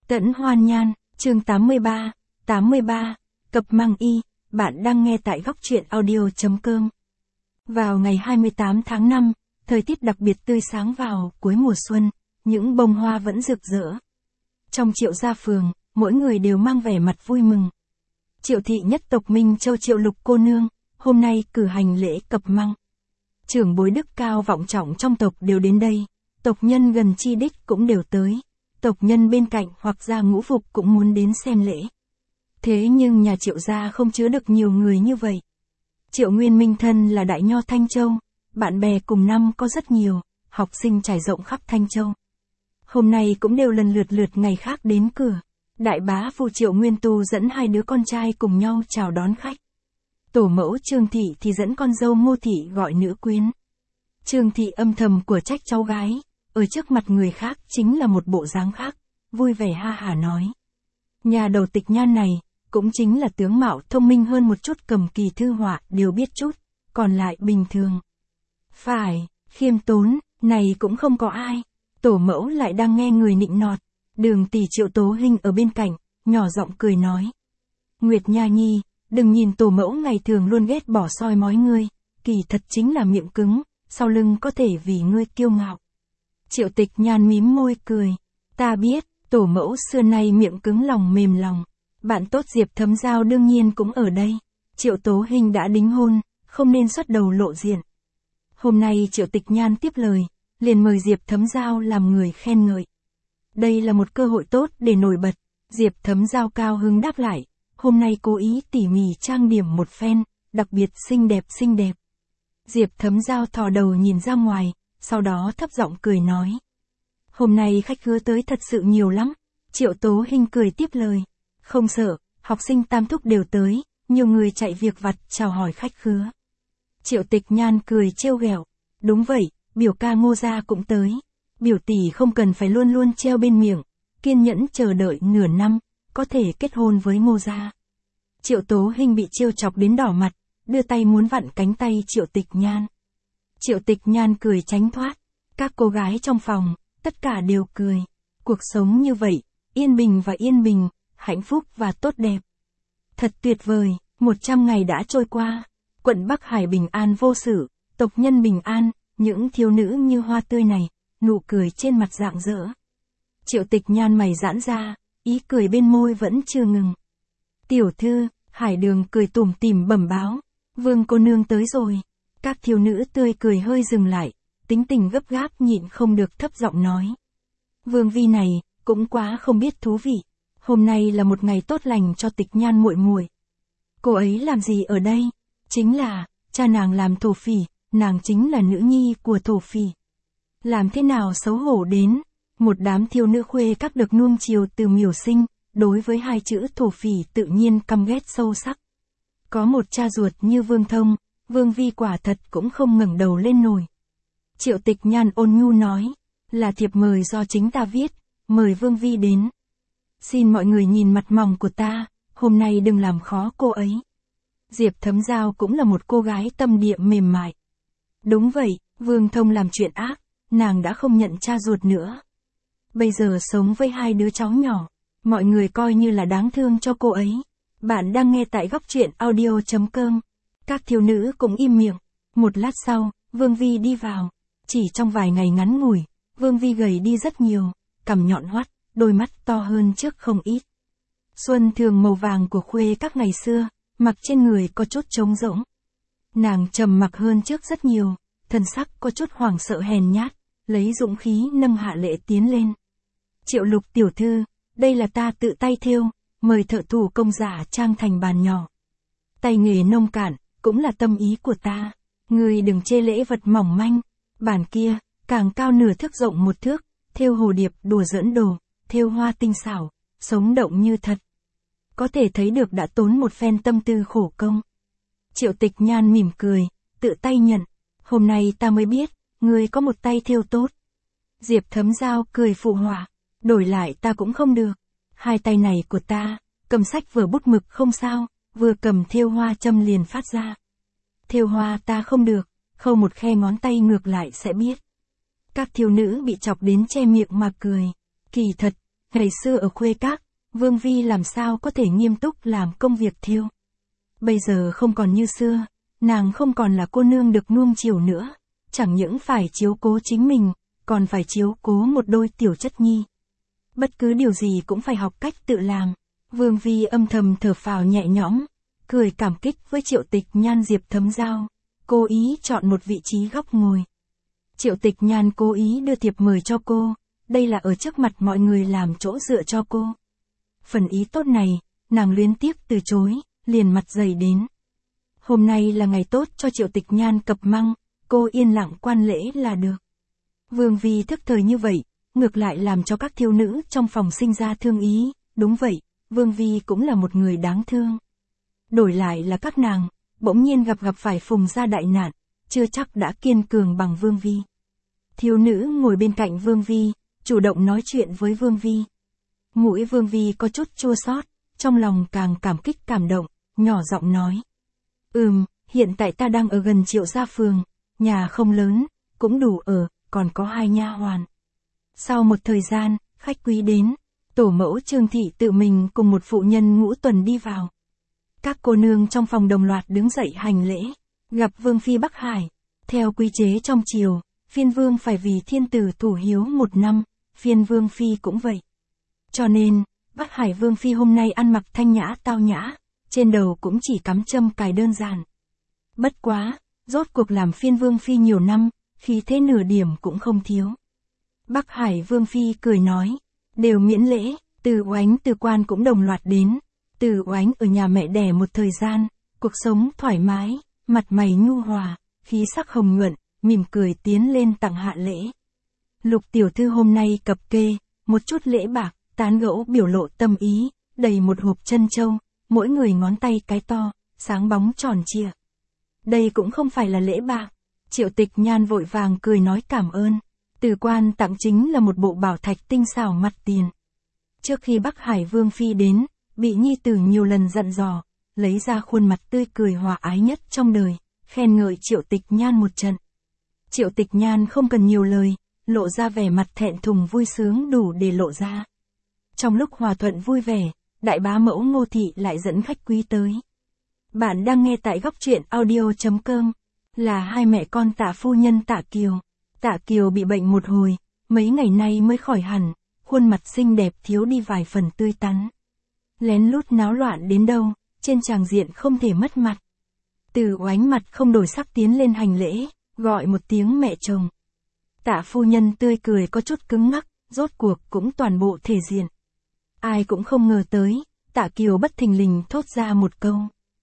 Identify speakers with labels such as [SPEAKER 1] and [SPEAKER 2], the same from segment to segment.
[SPEAKER 1] Tẫn Hoan Nhan, chương 83, Cập Măng Y, bạn đang nghe tại góc truyện audio.com. Vào ngày 28 tháng 5, thời tiết đặc biệt tươi sáng vào cuối mùa xuân, những bông hoa vẫn rực rỡ. Trong Triệu gia phường, mỗi người đều mang vẻ mặt vui mừng. Triệu thị nhất tộc Minh Châu Triệu Lục cô nương, hôm nay cử hành lễ cập măng. Trưởng bối đức cao vọng trọng trong tộc đều đến đây, tộc nhân gần chi đích cũng đều tới. Tộc nhân bên cạnh hoặc gia ngũ phục cũng muốn đến xem lễ. Thế nhưng nhà Triệu gia không chứa được nhiều người như vậy. Triệu Nguyên Minh thân là đại nho Thanh Châu, bạn bè cùng năm có rất nhiều, học sinh trải rộng khắp Thanh Châu. Hôm nay cũng đều lần lượt ngày khác đến cửa. Đại bá phụ Triệu Nguyên Tu dẫn hai đứa con trai cùng nhau chào đón khách. Tổ mẫu Trương Thị thì dẫn con dâu Ngô Thị gọi nữ quyến. Trương Thị âm thầm của trách cháu gái, ở trước mặt người khác chính là một bộ dáng khác, vui vẻ ha hả nói. Nhà đầu Tịch Nhan này, cũng chính là tướng mạo thông minh hơn một chút, cầm kỳ thư họa đều biết chút, còn lại bình thường. Phải, khiêm tốn, này cũng không có ai. Tổ mẫu lại đang nghe người nịnh nọt. Đường tỷ Triệu Tố Hinh ở bên cạnh, nhỏ giọng cười nói. Nguyệt Nha Nhi, đừng nhìn tổ mẫu ngày thường luôn ghét bỏ soi mói ngươi, kỳ thật chính là miệng cứng, sau lưng có thể vì ngươi kiêu ngạo. Triệu Tịch Nhan mím môi cười. Ta biết, tổ mẫu xưa nay miệng cứng lòng mềm lòng. Bạn tốt Diệp Thấm Giao đương nhiên cũng ở đây. Triệu Tố Hinh đã đính hôn, không nên xuất đầu lộ diện. Hôm nay Triệu Tịch Nhan tiếp lời, liền mời Diệp Thấm Giao làm người khen ngợi. Đây là một cơ hội tốt để nổi bật. Diệp Thấm Giao cao hứng đáp lại, hôm nay cố ý tỉ mỉ trang điểm một phen, đặc biệt xinh đẹp. Diệp Thấm Giao thò đầu nhìn ra ngoài, sau đó thấp giọng cười nói. Hôm nay khách khứa tới thật sự nhiều lắm. Triệu Tố Hinh cười tiếp lời. Không sợ, học sinh tam thúc đều tới, nhiều người chạy việc vặt chào hỏi khách khứa. Triệu Tịch Nhan cười trêu ghẹo. Đúng vậy, biểu ca Ngô gia cũng tới. Biểu tỷ không cần phải luôn luôn treo bên miệng, kiên nhẫn chờ đợi nửa năm, có thể kết hôn với Ngô gia. Triệu Tố Hinh bị trêu chọc đến đỏ mặt, đưa tay muốn vặn cánh tay Triệu Tịch Nhan. Triệu Tịch Nhan cười tránh thoát. Các cô gái trong phòng, tất cả đều cười. Cuộc sống như vậy, yên bình, hạnh phúc và tốt đẹp. Thật tuyệt vời, 100 ngày đã trôi qua. Quận Bắc Hải bình an vô sự, tộc nhân bình an, những thiếu nữ như hoa tươi này, nụ cười trên mặt rạng rỡ. Triệu Tịch Nhan mày giãn ra, ý cười bên môi vẫn chưa ngừng. Tiểu thư, Hải Đường cười tủm tỉm bẩm báo. Vương cô nương tới rồi. Các thiếu nữ tươi cười hơi dừng lại, tính tình gấp gáp nhịn không được thấp giọng nói. Vương vi này, cũng quá không biết thú vị. Hôm nay là một ngày tốt lành cho Tịch Nhan muội muội. Cô ấy làm gì ở đây? Chính là, cha nàng làm thổ phỉ, nàng chính là nữ nhi của thổ phỉ. Làm thế nào xấu hổ đến, một đám thiếu nữ khuê các được nuông chiều từ miểu sinh, đối với hai chữ thổ phỉ tự nhiên căm ghét sâu sắc. Có một cha ruột như Vương Thông, Vương vi quả thật cũng không ngẩng đầu lên nổi. Triệu Tịch Nhan ôn nhu nói, là thiệp mời do chính ta viết, mời Vương vi đến. Xin mọi người nhìn mặt mỏng của ta, hôm nay đừng làm khó cô ấy. Diệp Thấm Giao cũng là một cô gái tâm địa mềm mại. Đúng vậy, Vương Thông làm chuyện ác, nàng đã không nhận cha ruột nữa. Bây giờ sống với hai đứa cháu nhỏ, mọi người coi như là đáng thương cho cô ấy. Bạn đang nghe tại góc truyện audio.com. Các thiếu nữ cũng im miệng. Một lát sau, Vương Vi đi vào. Chỉ trong vài ngày ngắn ngủi, Vương Vi gầy đi rất nhiều, cằm nhọn hoắt, đôi mắt to hơn trước không ít. Xuân thường màu vàng của khuê các ngày xưa, mặc trên người có chút trống rỗng. Nàng trầm mặc hơn trước rất nhiều, thân sắc có chút hoảng sợ hèn nhát, lấy dũng khí nâng hạ lễ tiến lên. Triệu Lục tiểu thư, đây là ta tự tay thêu, mời thợ thủ công giả trang thành bàn nhỏ. Tay nghề nông cạn, cũng là tâm ý của ta, người đừng chê lễ vật mỏng manh. Bàn kia, càng cao nửa thước rộng một thước, thêu hồ điệp đùa giỡn đồ, thêu hoa tinh xảo, sống động như thật. Có thể thấy được đã tốn một phen tâm tư khổ công. Triệu Tịch Nhan mỉm cười, tự tay nhận. Hôm nay ta mới biết, ngươi có một tay thêu tốt. Diệp Thấm Giao cười phụ họa, đổi lại ta cũng không được. Hai tay này của ta, cầm sách vừa bút mực không sao, vừa cầm thêu hoa châm liền phát ra. Thêu hoa ta không được, khâu một khe ngón tay ngược lại sẽ biết. Các thiếu nữ bị chọc đến che miệng mà cười. Kỳ thật, Ngày xưa ở khuê các, Vương Vi làm sao có thể nghiêm túc làm công việc thêu. Bây giờ không còn như xưa, nàng không còn là cô nương được nuông chiều nữa, chẳng những phải chiếu cố chính mình, còn phải chiếu cố một đôi tiểu chất nhi. Bất cứ điều gì cũng phải học cách tự làm. Vương Vi âm thầm thở phào nhẹ nhõm, cười cảm kích với Triệu Tịch Nhan Diệp Thấm Giao, cố ý chọn một vị trí góc ngồi. Triệu Tịch Nhan cố ý đưa thiệp mời cho cô, đây là ở trước mặt mọi người làm chỗ dựa cho cô. Phần ý tốt này, nàng luyến tiếc từ chối, liền mặt dày đến. Hôm nay là ngày tốt cho Triệu Tịch Nhan cập măng, cô yên lặng quan lễ là được. Vương Vi thức thời như vậy, ngược lại làm cho các thiếu nữ trong phòng sinh ra thương ý, đúng vậy, Vương Vi cũng là một người đáng thương. Đổi lại là các nàng, bỗng nhiên gặp phải phùng gia đại nạn, chưa chắc đã kiên cường bằng Vương Vi. Thiếu nữ ngồi bên cạnh Vương Vi, chủ động nói chuyện với Vương Vi. Mũi Vương Vi có chút chua xót, trong lòng càng cảm kích cảm động, nhỏ giọng nói. Hiện tại ta đang ở gần Triệu gia phường, nhà không lớn, cũng đủ ở, còn có 2 nha hoàn. Sau một thời gian, khách quý đến, tổ mẫu Trương Thị tự mình cùng một phụ nhân Ngũ Tuần đi vào. Các cô nương trong phòng đồng loạt đứng dậy hành lễ, gặp Vương Phi Bắc Hải. Theo quy chế trong triều, phiên vương phải vì thiên tử thủ hiếu 1 năm, phiên Vương Phi cũng vậy. Cho nên, Bắc Hải Vương Phi hôm nay ăn mặc thanh nhã tao nhã, trên đầu cũng chỉ cắm châm cài đơn giản. Bất quá, rốt cuộc làm phiên Vương Phi nhiều năm, khí thế nửa điểm cũng không thiếu. Bắc Hải Vương Phi cười nói, đều miễn lễ, Từ Oánh Từ Quan cũng đồng loạt đến. Từ Oánh ở nhà mẹ đẻ một thời gian, cuộc sống thoải mái, mặt mày nhu hòa, khí sắc hồng nhuận, mỉm cười tiến lên tặng hạ lễ. Lục tiểu thư hôm nay cập kê, một chút lễ bạc, tán gẫu biểu lộ tâm ý, đầy một hộp trân châu, mỗi người ngón tay cái to, sáng bóng tròn trịa. Đây cũng không phải là lễ bạc. Triệu Tịch Nhan vội vàng cười nói cảm ơn. Từ Quan tặng chính là một bộ bảo thạch tinh xảo mặt tiền. Trước khi Bắc Hải Vương Phi đến, bị nhi tử nhiều lần dặn dò, lấy ra khuôn mặt tươi cười hòa ái nhất trong đời, khen ngợi Triệu Tịch Nhan một trận. Triệu Tịch Nhan không cần nhiều lời, lộ ra vẻ mặt thẹn thùng vui sướng đủ để lộ ra. Trong lúc hòa thuận vui vẻ, đại bá mẫu Ngô Thị lại dẫn khách quý tới. Bạn đang nghe tại góc truyện audio.com, là hai mẹ con Tạ phu nhân Tạ Kiều. Tạ Kiều bị bệnh một hồi, mấy ngày nay mới khỏi hẳn, khuôn mặt xinh đẹp thiếu đi vài phần tươi tắn. Lén lút náo loạn đến đâu, trên tràng diện không thể mất mặt. Từ Oánh mặt không đổi sắc tiến lên hành lễ, gọi một tiếng mẹ chồng. Tạ phu nhân tươi cười có chút cứng ngắc, rốt cuộc cũng toàn bộ thể diện. Ai cũng không ngờ tới, Tạ Kiều bất thình lình thốt ra một câu.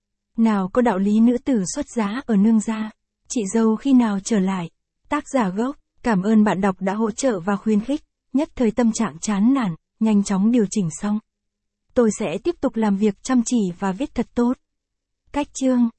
[SPEAKER 1] Nào có đạo lý nữ tử xuất giá ở nương gia, chị dâu khi nào trở lại. Tác giả gốc, cảm ơn bạn đọc đã hỗ trợ và khuyến khích, nhất thời tâm trạng chán nản, nhanh chóng điều chỉnh xong. Tôi sẽ tiếp tục làm việc chăm chỉ và viết thật tốt. Cách chương